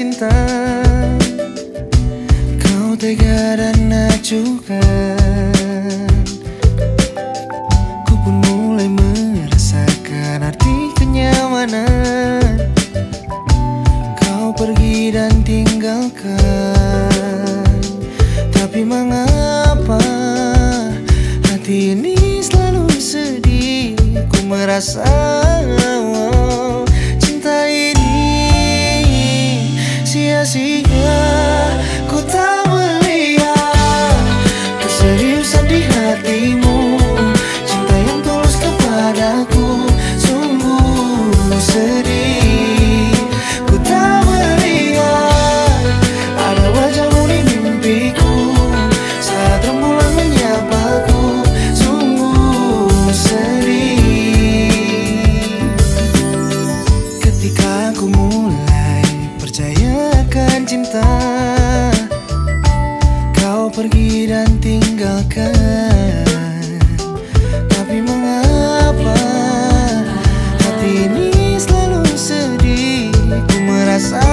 cinta, kau tega dan acuhkan. Ku pun mulai merasakan arti kenyamanan. Kau pergi dan tinggalkan, tapi mengapa hati ini selalu sedih? Ku merasa cinta ini sia-sia. Ku tak melihat keseriusan di hatimu. Cinta yang tulus kepadaku sungguh sedih. Ku tak melihat ada wajahmu di mimpiku saat rembulan menyapaku. Sungguh sedih. Ketika aku mulai percaya akan cinta, kau pergi dan tinggalkan. Tapi mengapa hati ini selalu sedih? Ku merasa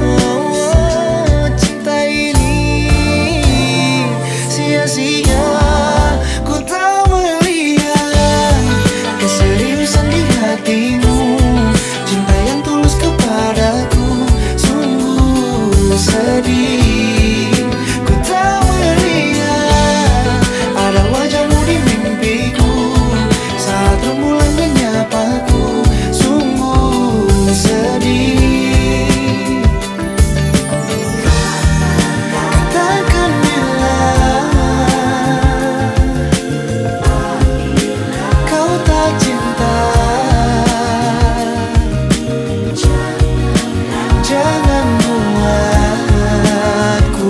cinta ini sia-sia. Ku tak melihat keseriusan di hatimu. Cinta yang tulus kepadaku sungguh sedih. Ku tak melihat ada wajahmu di mimpiku saat rembulan menyapaku. Sungguh sedih. Katakan bila kau tak cinta. Jangan buatku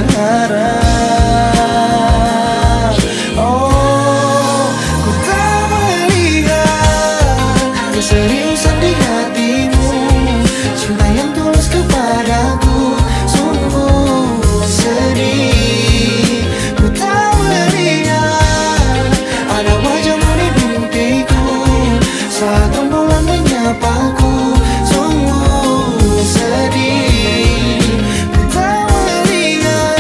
berharap. Oh, ku tak melihat keseriusan di hatimu. Cinta yang tulus kepadaku sungguh sedih. Ku tak melihat ada wajahmu di mimpiku saat rembulan menyapaku. Sungguh sedih. Ku tak melihat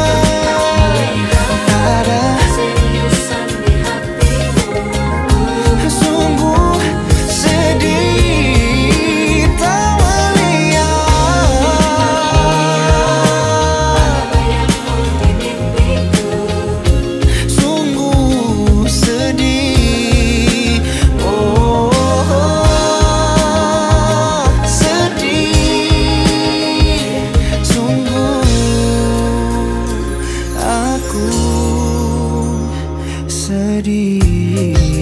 ada Keseriusan di hatimu. sungguh sedih. Tak melihat sungguh sedih. Oh, sedih. Sungguh aku sedih.